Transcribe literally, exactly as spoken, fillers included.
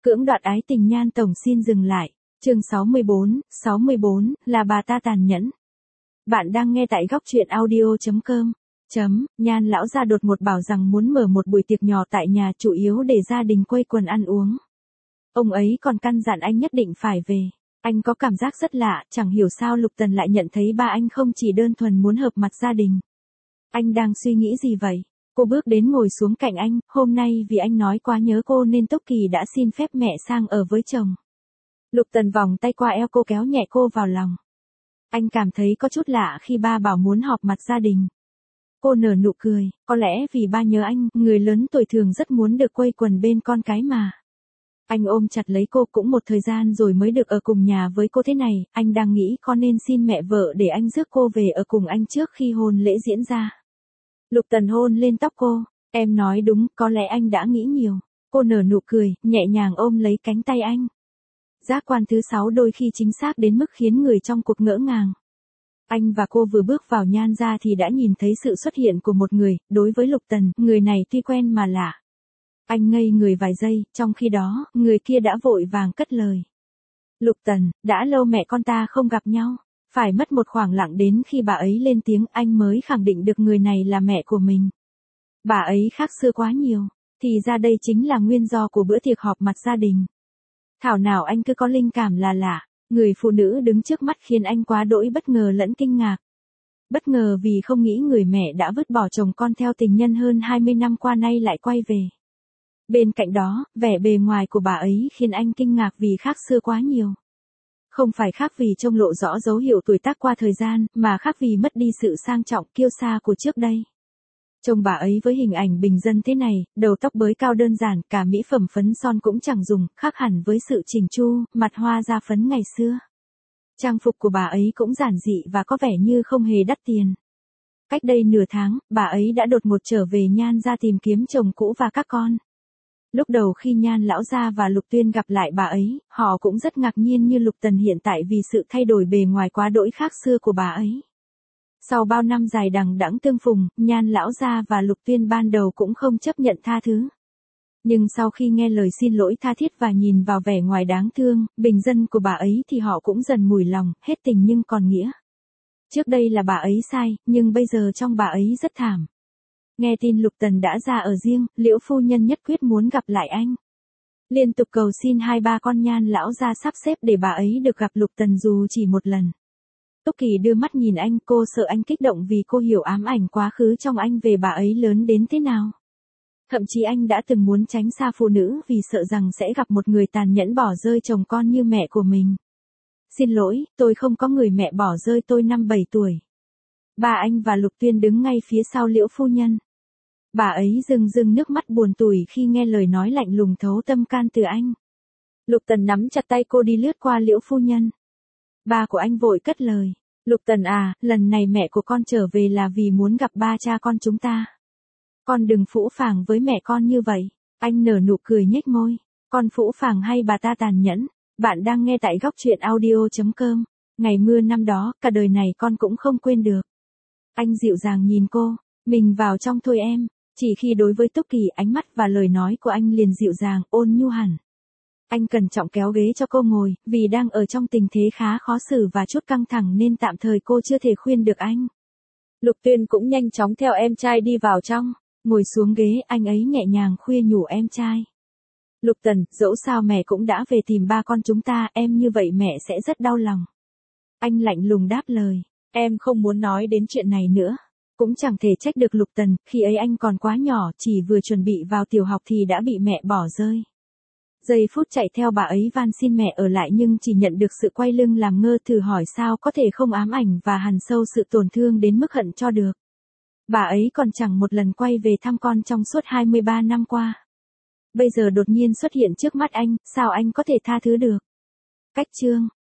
Cưỡng đoạt ái tình Nhan tổng xin dừng lại. Chương sáu mươi bốn, sáu mươi bốn, là bà ta tàn nhẫn. Bạn đang nghe tại góc truyện audio chấm com. Chấm, Nhan lão gia đột ngột bảo rằng muốn mở một buổi tiệc nhỏ tại nhà, chủ yếu để gia đình quây quần ăn uống. Ông ấy còn căn dặn anh nhất định phải về. Anh có cảm giác rất lạ, chẳng hiểu sao Lục Tần lại nhận thấy ba anh không chỉ đơn thuần muốn hợp mặt gia đình. Anh đang suy nghĩ gì vậy? Cô bước đến ngồi xuống cạnh anh, hôm nay vì anh nói quá nhớ cô nên Tốc Kỳ đã xin phép mẹ sang ở với chồng. Lục Tần vòng tay qua eo cô kéo nhẹ cô vào lòng. Anh cảm thấy có chút lạ khi ba bảo muốn họp mặt gia đình. Cô nở nụ cười, có lẽ vì ba nhớ anh, người lớn tuổi thường rất muốn được quây quần bên con cái mà. Anh ôm chặt lấy cô, cũng một thời gian rồi mới được ở cùng nhà với cô thế này, anh đang nghĩ có nên xin mẹ vợ để anh rước cô về ở cùng anh trước khi hôn lễ diễn ra. Lục Tần hôn lên tóc cô, em nói đúng, có lẽ anh đã nghĩ nhiều. Cô nở nụ cười, nhẹ nhàng ôm lấy cánh tay anh. Giác quan thứ sáu đôi khi chính xác đến mức khiến người trong cuộc ngỡ ngàng. Anh và cô vừa bước vào Nhan gia thì đã nhìn thấy sự xuất hiện của một người, đối với Lục Tần, người này tuy quen mà lạ. Anh ngây người vài giây, trong khi đó, người kia đã vội vàng cất lời. Lục Tần, đã lâu mẹ con ta không gặp nhau. Phải mất một khoảng lặng đến khi bà ấy lên tiếng anh mới khẳng định được người này là mẹ của mình. Bà ấy khác xưa quá nhiều, thì ra đây chính là nguyên do của bữa tiệc họp mặt gia đình. Thảo nào anh cứ có linh cảm là lạ, người phụ nữ đứng trước mắt khiến anh quá đỗi bất ngờ lẫn kinh ngạc. Bất ngờ vì không nghĩ người mẹ đã vứt bỏ chồng con theo tình nhân hơn hai mươi năm qua nay lại quay về. Bên cạnh đó, vẻ bề ngoài của bà ấy khiến anh kinh ngạc vì khác xưa quá nhiều. Không phải khác vì trông lộ rõ dấu hiệu tuổi tác qua thời gian, mà khác vì mất đi sự sang trọng kiêu sa của trước đây. Trông bà ấy với hình ảnh bình dân thế này, đầu tóc bới cao đơn giản, cả mỹ phẩm phấn son cũng chẳng dùng, khác hẳn với sự chỉnh chu, mặt hoa da phấn ngày xưa. Trang phục của bà ấy cũng giản dị và có vẻ như không hề đắt tiền. Cách đây nửa tháng, bà ấy đã đột ngột trở về Nhan gia tìm kiếm chồng cũ và các con. Lúc đầu khi Nhan lão gia và Lục Tuyên gặp lại bà ấy, họ cũng rất ngạc nhiên như Lục Tần hiện tại vì sự thay đổi bề ngoài quá đỗi khác xưa của bà ấy. Sau bao năm dài đằng đẵng tương phùng, Nhan lão gia và Lục Tuyên ban đầu cũng không chấp nhận tha thứ. Nhưng sau khi nghe lời xin lỗi tha thiết và nhìn vào vẻ ngoài đáng thương, bình dân của bà ấy thì họ cũng dần mùi lòng, hết tình nhưng còn nghĩa. Trước đây là bà ấy sai, nhưng bây giờ trong bà ấy rất thảm. Nghe tin Lục Tần đã ra ở riêng, Liễu phu nhân nhất quyết muốn gặp lại anh. Liên tục cầu xin hai ba con Nhan lão gia sắp xếp để bà ấy được gặp Lục Tần dù chỉ một lần. Tốc Kỳ đưa mắt nhìn anh, cô sợ anh kích động vì cô hiểu ám ảnh quá khứ trong anh về bà ấy lớn đến thế nào. Thậm chí anh đã từng muốn tránh xa phụ nữ vì sợ rằng sẽ gặp một người tàn nhẫn bỏ rơi chồng con như mẹ của mình. Xin lỗi, tôi không có người mẹ bỏ rơi tôi năm bảy tuổi. Ba anh và Lục Tuyên đứng ngay phía sau Liễu phu nhân. Bà ấy rưng rưng nước mắt buồn tủi khi nghe lời nói lạnh lùng thấu tâm can từ anh. Lục Tần nắm chặt tay cô đi lướt qua Liễu phu nhân. Ba của anh vội cất lời. Lục Tần à, lần này mẹ của con trở về là vì muốn gặp ba cha con chúng ta. Con đừng phũ phàng với mẹ con như vậy. Anh nở nụ cười nhếch môi. Con phũ phàng hay bà ta tàn nhẫn? Bạn đang nghe tại góc truyện audio chấm com. Ngày mưa năm đó, cả đời này con cũng không quên được. Anh dịu dàng nhìn cô. Mình vào trong thôi em. Chỉ khi đối với Tốc Kỳ, ánh mắt và lời nói của anh liền dịu dàng, ôn nhu hẳn. Anh cẩn trọng kéo ghế cho cô ngồi, vì đang ở trong tình thế khá khó xử và chút căng thẳng nên tạm thời cô chưa thể khuyên được anh. Lục Tuyên cũng nhanh chóng theo em trai đi vào trong, ngồi xuống ghế, anh ấy nhẹ nhàng khuya nhủ em trai. Lục Tần, dẫu sao mẹ cũng đã về tìm ba con chúng ta, em như vậy mẹ sẽ rất đau lòng. Anh lạnh lùng đáp lời, em không muốn nói đến chuyện này nữa. Cũng chẳng thể trách được Lục Tần, khi ấy anh còn quá nhỏ, chỉ vừa chuẩn bị vào tiểu học thì đã bị mẹ bỏ rơi. Giây phút chạy theo bà ấy van xin mẹ ở lại nhưng chỉ nhận được sự quay lưng làm ngơ, thử hỏi sao có thể không ám ảnh và hằn sâu sự tổn thương đến mức hận cho được. Bà ấy còn chẳng một lần quay về thăm con trong suốt hai mươi ba năm qua. Bây giờ đột nhiên xuất hiện trước mắt anh, sao anh có thể tha thứ được? Cách chương